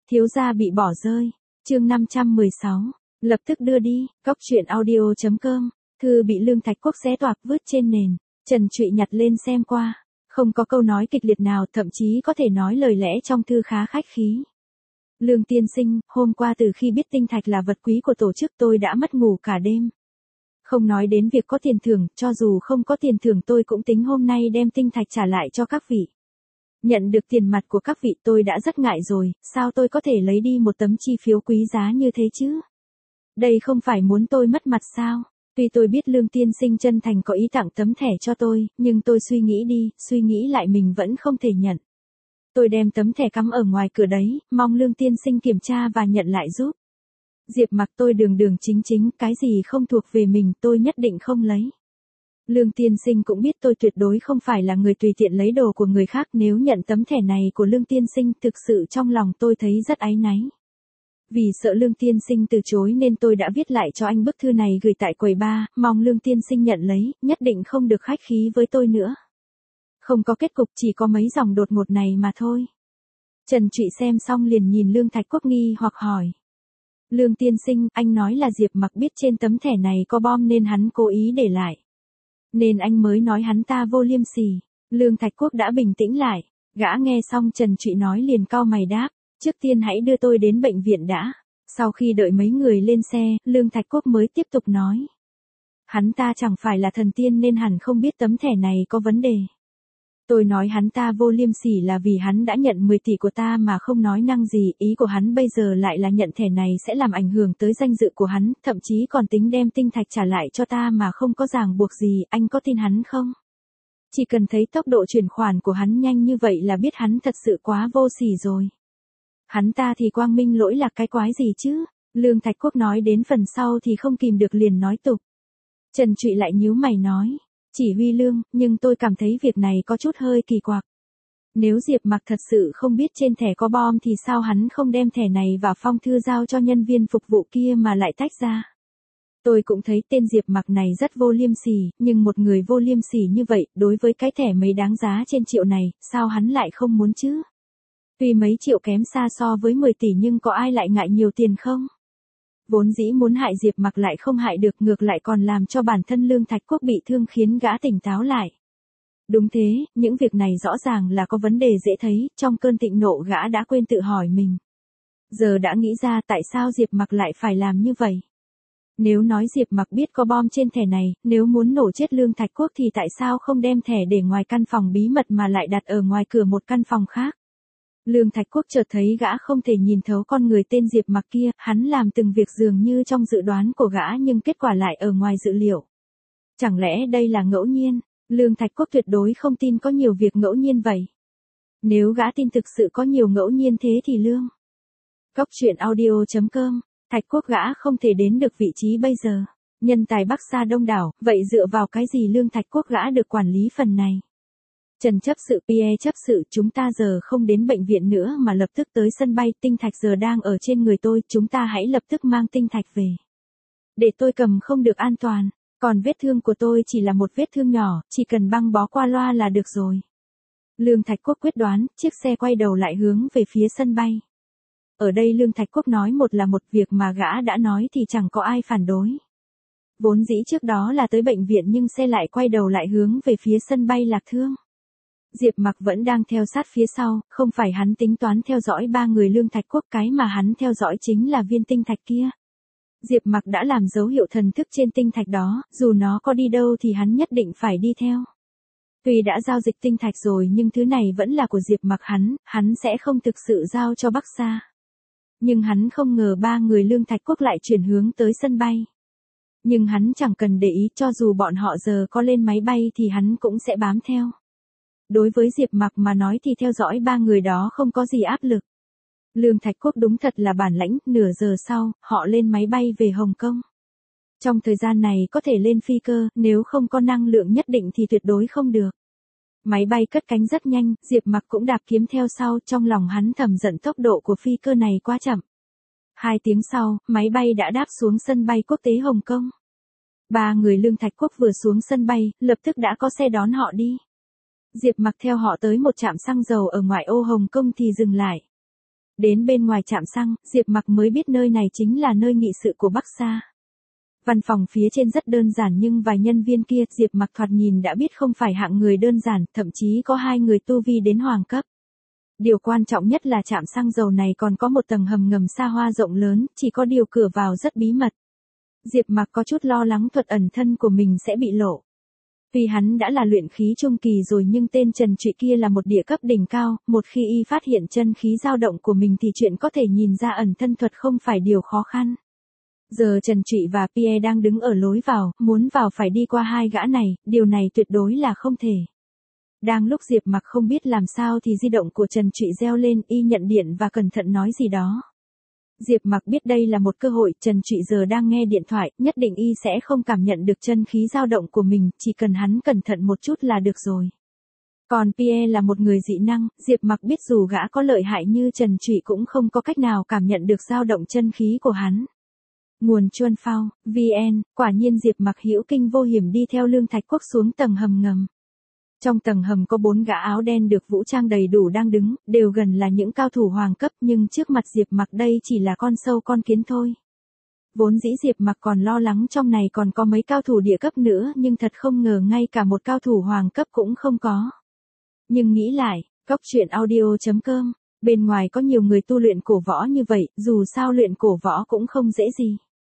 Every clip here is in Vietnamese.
Thiếu gia bị bỏ rơi. Chương 516. Lập tức đưa đi. Cóc truyện audio.com. Thư bị Lương Thạch Quốc xé toạc vứt trên nền. Trần Trụy nhặt lên xem qua. Không có câu nói kịch liệt nào, thậm chí có thể nói lời lẽ trong thư khá khách khí. Lương tiên sinh, hôm qua từ khi biết tinh thạch là vật quý của tổ chức tôi đã mất ngủ cả đêm. Không nói đến việc có tiền thưởng, cho dù không có tiền thưởng tôi cũng tính hôm nay đem tinh thạch trả lại cho các vị. Nhận được tiền mặt của các vị tôi đã rất ngại rồi, sao tôi có thể lấy đi một tấm chi phiếu quý giá như thế chứ? Đây không phải muốn tôi mất mặt sao? Tuy tôi biết Lương tiên sinh chân thành có ý tặng tấm thẻ cho tôi, nhưng tôi suy nghĩ lại mình vẫn không thể nhận. Tôi đem tấm thẻ cắm ở ngoài cửa đấy, mong Lương tiên sinh kiểm tra và nhận lại giúp. Diệp Mặc tôi đường đường chính chính, cái gì không thuộc về mình tôi nhất định không lấy. Lương tiên sinh cũng biết tôi tuyệt đối không phải là người tùy tiện lấy đồ của người khác, nếu nhận tấm thẻ này của Lương tiên sinh thực sự trong lòng tôi thấy rất áy náy. Vì sợ Lương tiên sinh từ chối nên tôi đã viết lại cho anh bức thư này gửi tại quầy bar, mong Lương tiên sinh nhận lấy, nhất định không được khách khí với tôi nữa. Không có kết cục, chỉ có mấy dòng đột ngột này mà thôi. Trần Trụy xem xong liền nhìn Lương Thạch Quốc nghi hoặc hỏi. Lương tiên sinh, anh nói là Diệp Mặc biết trên tấm thẻ này có bom nên hắn cố ý để lại. Nên anh mới nói hắn ta vô liêm sỉ. Lương Thạch Quốc đã bình tĩnh lại. Gã nghe xong Trần Trụy nói liền cau mày đáp. Trước tiên hãy đưa tôi đến bệnh viện đã. Sau khi đợi mấy người lên xe, Lương Thạch Quốc mới tiếp tục nói. Hắn ta chẳng phải là thần tiên nên hẳn không biết tấm thẻ này có vấn đề. Tôi nói hắn ta vô liêm sỉ là vì hắn đã nhận 10 tỷ của ta mà không nói năng gì, ý của hắn bây giờ lại là nhận thẻ này sẽ làm ảnh hưởng tới danh dự của hắn, thậm chí còn tính đem tinh thạch trả lại cho ta mà không có ràng buộc gì, anh có tin hắn không? Chỉ cần thấy tốc độ chuyển khoản của hắn nhanh như vậy là biết hắn thật sự quá vô sỉ rồi. Hắn ta thì quang minh lỗi lạc cái quái gì chứ? Lương Thạch Quốc nói đến phần sau thì không kìm được liền nói tục. Trần Trụy lại nhíu mày nói. Chỉ huy Lương, nhưng tôi cảm thấy việc này có chút hơi kỳ quặc. Nếu Diệp Mặc thật sự không biết trên thẻ có bom thì sao hắn không đem thẻ này và phong thư giao cho nhân viên phục vụ kia mà lại tách ra. Tôi cũng thấy tên Diệp Mặc này rất vô liêm sỉ, nhưng một người vô liêm sỉ như vậy, đối với cái thẻ mấy đáng giá trên triệu này, sao hắn lại không muốn chứ? Tuy mấy triệu kém xa so với 10 tỷ nhưng có ai lại ngại nhiều tiền không? Vốn dĩ muốn hại Diệp Mặc lại không hại được, ngược lại còn làm cho bản thân Lương Thạch Quốc bị thương khiến gã tỉnh táo lại. Đúng thế, những việc này rõ ràng là có vấn đề dễ thấy, trong cơn thịnh nộ gã đã quên tự hỏi mình. Giờ đã nghĩ ra tại sao Diệp Mặc lại phải làm như vậy. Nếu nói Diệp Mặc biết có bom trên thẻ này, nếu muốn nổ chết Lương Thạch Quốc thì tại sao không đem thẻ để ngoài căn phòng bí mật mà lại đặt ở ngoài cửa một căn phòng khác. Lương Thạch Quốc chợt thấy gã không thể nhìn thấu con người tên Diệp Mặc kia, hắn làm từng việc dường như trong dự đoán của gã nhưng kết quả lại ở ngoài dự liệu. Chẳng lẽ đây là ngẫu nhiên? Lương Thạch Quốc tuyệt đối không tin có nhiều việc ngẫu nhiên vậy. Nếu gã tin thực sự có nhiều ngẫu nhiên thế thì Lương. Cóc truyện audio.com, Thạch Quốc gã không thể đến được vị trí bây giờ. Nhân tài Bắc Sa đông đảo, vậy dựa vào cái gì Lương Thạch Quốc gã được quản lý phần này? Trần chấp sự, Pierre chấp sự, chúng ta giờ không đến bệnh viện nữa mà lập tức tới sân bay, tinh thạch giờ đang ở trên người tôi, chúng ta hãy lập tức mang tinh thạch về. Để tôi cầm không được an toàn, còn vết thương của tôi chỉ là một vết thương nhỏ, chỉ cần băng bó qua loa là được rồi. Lương Thạch Quốc quyết đoán, chiếc xe quay đầu lại hướng về phía sân bay. Ở đây Lương Thạch Quốc nói một là một, việc mà gã đã nói thì chẳng có ai phản đối. Vốn dĩ trước đó là tới bệnh viện nhưng xe lại quay đầu lại hướng về phía sân bay Lạc Thương. Diệp Mặc vẫn đang theo sát phía sau, không phải hắn tính toán theo dõi ba người Lương Thạch Quốc, cái mà hắn theo dõi chính là viên tinh thạch kia. Diệp Mặc đã làm dấu hiệu thần thức trên tinh thạch đó, dù nó có đi đâu thì hắn nhất định phải đi theo. Tuy đã giao dịch tinh thạch rồi nhưng thứ này vẫn là của Diệp Mặc hắn sẽ không thực sự giao cho Bắc Sa. Nhưng hắn không ngờ ba người Lương Thạch Quốc lại chuyển hướng tới sân bay. Nhưng hắn chẳng cần để ý, cho dù bọn họ giờ có lên máy bay thì hắn cũng sẽ bám theo. Đối với Diệp Mặc mà nói thì theo dõi ba người đó không có gì áp lực. Lương Thạch Quốc đúng thật là bản lãnh, nửa giờ sau, họ lên máy bay về Hồng Kông. Trong thời gian này có thể lên phi cơ, nếu không có năng lượng nhất định thì tuyệt đối không được. Máy bay cất cánh rất nhanh, Diệp Mặc cũng đạp kiếm theo sau, trong lòng hắn thầm giận tốc độ của phi cơ này quá chậm. 2 tiếng sau, máy bay đã đáp xuống sân bay quốc tế Hồng Kông. Ba người Lương Thạch Quốc vừa xuống sân bay, lập tức đã có xe đón họ đi. Diệp Mặc theo họ tới một trạm xăng dầu ở ngoại ô Hồng Kông thì dừng lại. Đến bên ngoài trạm xăng, Diệp Mặc mới biết nơi này chính là nơi nghị sự của Bắc Sa. Văn phòng phía trên rất đơn giản nhưng vài nhân viên kia Diệp Mặc thoạt nhìn đã biết không phải hạng người đơn giản, thậm chí có 2 người tu vi đến hoàng cấp. Điều quan trọng nhất là trạm xăng dầu này còn có một tầng hầm ngầm xa hoa rộng lớn, chỉ có điều cửa vào rất bí mật. Diệp Mặc có chút lo lắng thuật ẩn thân của mình sẽ bị lộ. Vì hắn đã là luyện khí trung kỳ rồi nhưng tên Trần Trụy kia là một địa cấp đỉnh cao, một khi y phát hiện chân khí dao động của mình thì chuyện có thể nhìn ra ẩn thân thuật không phải điều khó khăn. Giờ Trần Trụy và Pierre đang đứng ở lối vào, muốn vào phải đi qua 2 gã này, điều này tuyệt đối là không thể. Đang lúc Diệp Mặc không biết làm sao thì di động của Trần Trụy reo lên, y nhận điện và cẩn thận nói gì đó. Diệp Mặc biết đây là một cơ hội, Trần Trụy giờ đang nghe điện thoại, nhất định y sẽ không cảm nhận được chân khí dao động của mình, chỉ cần hắn cẩn thận một chút là được rồi. Còn Pierre là một người dị năng, Diệp Mặc biết dù gã có lợi hại như Trần Trụy cũng không có cách nào cảm nhận được dao động chân khí của hắn. Nguồn Chuân Phao, VN, quả nhiên Diệp Mặc hữu kinh vô hiểm đi theo Lương Thạch Quốc xuống tầng hầm ngầm. Trong tầng hầm có 4 gã áo đen được vũ trang đầy đủ đang đứng, đều gần là những cao thủ hoàng cấp nhưng trước mặt Diệp Mặc đây chỉ là con sâu con kiến thôi. Vốn dĩ Diệp Mặc còn lo lắng trong này còn có mấy cao thủ địa cấp nữa nhưng thật không ngờ ngay cả một cao thủ hoàng cấp cũng không có. Nhưng nghĩ lại, Cóc Truyện Audio.com, bên ngoài có nhiều người tu luyện cổ võ như vậy, dù sao luyện cổ võ cũng không dễ gì.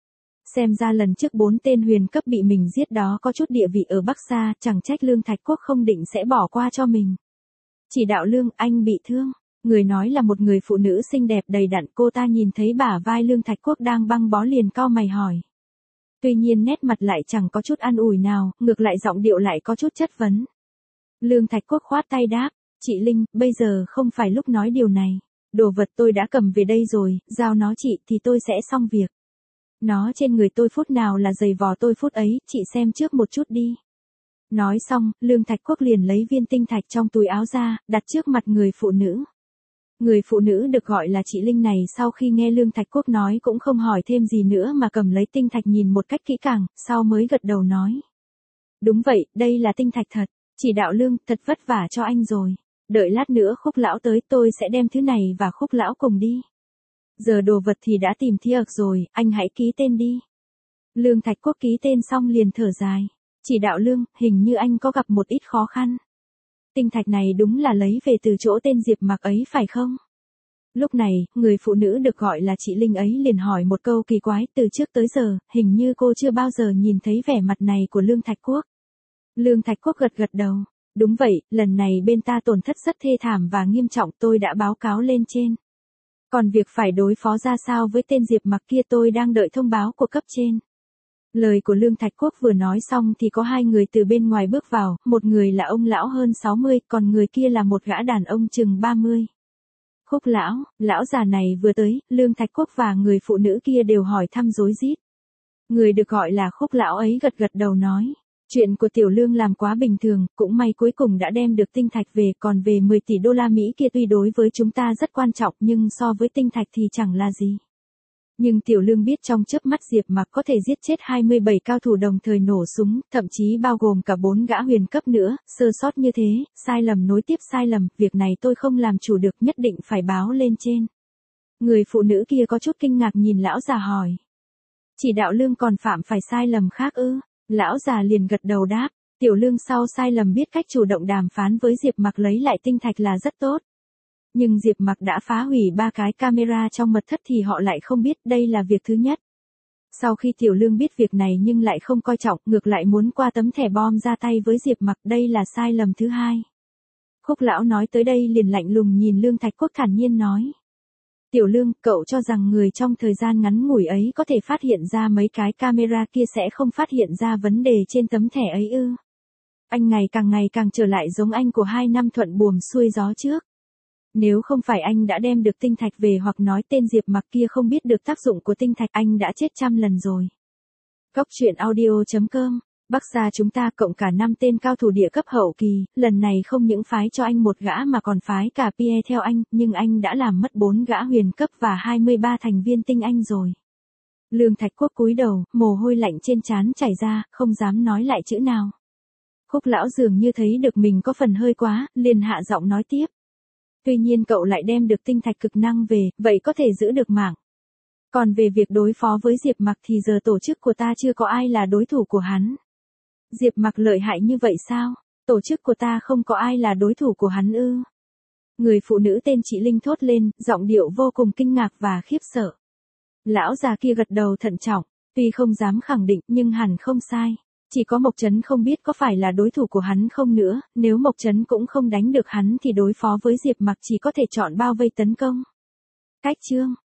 Xem ra lần trước 4 tên huyền cấp bị mình giết đó có chút địa vị ở Bắc Sa, chẳng trách Lương Thạch Quốc không định sẽ bỏ qua cho mình. Chỉ đạo Lương, anh bị thương. Người nói là một người phụ nữ xinh đẹp đầy đặn, cô ta nhìn thấy bả vai Lương Thạch Quốc đang băng bó liền cau mày hỏi. Tuy nhiên nét mặt lại chẳng có chút an ủi nào, ngược lại giọng điệu lại có chút chất vấn. Lương Thạch Quốc khoát tay đáp, chị Linh, bây giờ không phải lúc nói điều này. Đồ vật tôi đã cầm về đây rồi, giao nó chị thì tôi sẽ xong việc. Nó trên người tôi phút nào là giày vò tôi phút ấy, chị xem trước một chút đi. Nói xong, Lương Thạch Quốc liền lấy viên tinh thạch trong túi áo ra, đặt trước mặt người phụ nữ. Người phụ nữ được gọi là chị Linh này sau khi nghe Lương Thạch Quốc nói cũng không hỏi thêm gì nữa mà cầm lấy tinh thạch nhìn một cách kỹ càng, sau mới gật đầu nói. Đúng vậy, đây là tinh thạch thật, chỉ đạo Lương, thật vất vả cho anh rồi. Đợi lát nữa Khúc lão tới tôi sẽ đem thứ này và Khúc lão cùng đi. Giờ đồ vật thì đã tìm thiệt rồi, anh hãy ký tên đi. Lương Thạch Quốc ký tên xong liền thở dài. Chỉ đạo Lương, hình như anh có gặp một ít khó khăn. Tinh thạch này đúng là lấy về từ chỗ tên Diệp Mặc ấy phải không? Lúc này, người phụ nữ được gọi là chị Linh ấy liền hỏi một câu kỳ quái, từ trước tới giờ, hình như cô chưa bao giờ nhìn thấy vẻ mặt này của Lương Thạch Quốc. Lương Thạch Quốc gật gật đầu. Đúng vậy, lần này bên ta tổn thất rất thê thảm và nghiêm trọng, tôi đã báo cáo lên trên. Còn việc phải đối phó ra sao với tên Diệp Mặc kia tôi đang đợi thông báo của cấp trên. Lời của Lương Thạch Quốc vừa nói xong thì có 2 người từ bên ngoài bước vào, một người là ông lão hơn 60, còn người kia là một gã đàn ông chừng 30. Khúc lão già này vừa tới, Lương Thạch Quốc và người phụ nữ kia đều hỏi thăm rối rít. Người được gọi là Khúc lão ấy gật gật đầu nói. Chuyện của Tiểu Lương làm quá bình thường, cũng may cuối cùng đã đem được tinh thạch về, còn về 10 tỷ đô la Mỹ kia tuy đối với chúng ta rất quan trọng nhưng so với tinh thạch thì chẳng là gì. Nhưng Tiểu Lương biết trong chớp mắt Diệp Mặc có thể giết chết 27 cao thủ đồng thời nổ súng, thậm chí bao gồm cả 4 gã huyền cấp nữa, sơ sót như thế, sai lầm nối tiếp sai lầm, việc này tôi không làm chủ được, nhất định phải báo lên trên. Người phụ nữ kia có chút kinh ngạc nhìn lão già hỏi. Chỉ đạo Lương còn phạm phải sai lầm khác ư? Lão già liền gật đầu đáp, Tiểu Lương sau sai lầm biết cách chủ động đàm phán với Diệp Mặc lấy lại tinh thạch là rất tốt. Nhưng Diệp Mặc đã phá hủy 3 cái camera trong mật thất thì họ lại không biết, đây là việc thứ nhất. Sau khi Tiểu Lương biết việc này nhưng lại không coi trọng, ngược lại muốn qua tấm thẻ bom ra tay với Diệp Mặc, đây là sai lầm thứ hai. Khúc lão nói tới đây liền lạnh lùng nhìn Lương Thạch Quốc thản nhiên nói. Tiểu Lương, cậu cho rằng người trong thời gian ngắn ngủi ấy có thể phát hiện ra mấy cái camera kia sẽ không phát hiện ra vấn đề trên tấm thẻ ấy ư? Anh ngày càng trở lại giống anh của 2 năm thuận buồm xuôi gió trước. Nếu không phải anh đã đem được tinh thạch về hoặc nói tên Diệp Mặc kia không biết được tác dụng của tinh thạch anh đã chết trăm lần rồi. Cóc Truyện Audio.com, Bắc Sa chúng ta cộng cả 5 tên cao thủ địa cấp hậu kỳ, lần này không những phái cho anh một gã mà còn phái cả Pierre theo anh, nhưng anh đã làm mất 4 gã huyền cấp và 23 thành viên tinh anh rồi. Lương Thạch Quốc cúi đầu, mồ hôi lạnh trên trán chảy ra, không dám nói lại chữ nào. Khúc lão dường như thấy được mình có phần hơi quá, liền hạ giọng nói tiếp. Tuy nhiên cậu lại đem được tinh thạch cực năng về, vậy có thể giữ được mạng. Còn về việc đối phó với Diệp Mặc thì giờ tổ chức của ta chưa có ai là đối thủ của hắn. Diệp Mặc lợi hại như vậy sao? Tổ chức của ta không có ai là đối thủ của hắn ư? Người phụ nữ tên chị Linh thốt lên, giọng điệu vô cùng kinh ngạc và khiếp sợ. Lão già kia gật đầu thận trọng, tuy không dám khẳng định nhưng hẳn không sai. Chỉ có Mộc Trấn không biết có phải là đối thủ của hắn không nữa, nếu Mộc Trấn cũng không đánh được hắn thì đối phó với Diệp Mặc chỉ có thể chọn bao vây tấn công. Cách chương